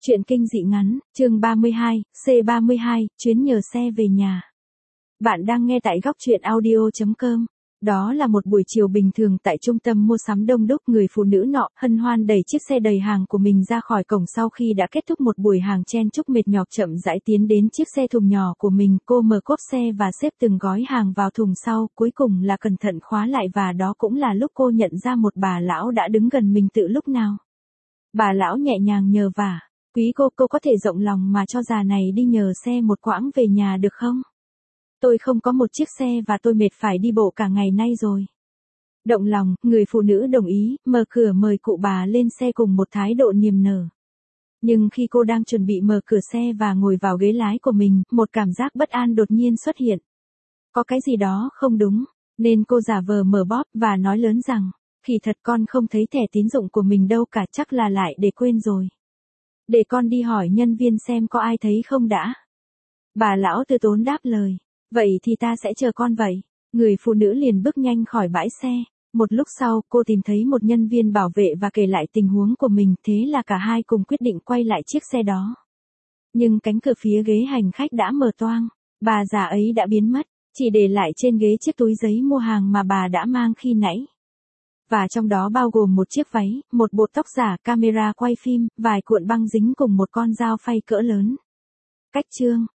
Chuyện kinh dị ngắn, chương 32, C32, chuyến nhờ xe về nhà. Bạn đang nghe tại góc truyện audio.com. Đó là một buổi chiều bình thường tại trung tâm mua sắm đông đúc, người phụ nữ nọ hân hoan đẩy chiếc xe đầy hàng của mình ra khỏi cổng sau khi đã kết thúc một buổi hàng chen chúc mệt nhọc, chậm rãi tiến đến chiếc xe thùng nhỏ của mình. Cô mở cốp xe và xếp từng gói hàng vào thùng sau, cuối cùng là cẩn thận khóa lại, và đó cũng là lúc cô nhận ra một bà lão đã đứng gần mình từ lúc nào. Bà lão nhẹ nhàng nhờ vả. Quý cô có thể rộng lòng mà cho già này đi nhờ xe một quãng về nhà được không? Tôi không có một chiếc xe và tôi mệt phải đi bộ cả ngày nay rồi. Động lòng, người phụ nữ đồng ý, mở cửa mời cụ bà lên xe cùng một thái độ niềm nở. Nhưng khi cô đang chuẩn bị mở cửa xe và ngồi vào ghế lái của mình, một cảm giác bất an đột nhiên xuất hiện. Có cái gì đó không đúng, nên cô giả vờ mở bóp và nói lớn rằng, kỳ thật con không thấy thẻ tín dụng của mình đâu cả, chắc là lại để quên rồi. Để con đi hỏi nhân viên xem có ai thấy không đã. Bà lão từ tốn đáp lời. Vậy thì ta sẽ chờ con vậy. Người phụ nữ liền bước nhanh khỏi bãi xe. Một lúc sau, cô tìm thấy một nhân viên bảo vệ và kể lại tình huống của mình, thế là cả hai cùng quyết định quay lại chiếc xe đó. Nhưng cánh cửa phía ghế hành khách đã mở toang. Bà già ấy đã biến mất, chỉ để lại trên ghế chiếc túi giấy mua hàng mà bà đã mang khi nãy. Và trong đó bao gồm một chiếc váy, một bộ tóc giả, camera quay phim, vài cuộn băng dính cùng một con dao phay cỡ lớn. Cách chương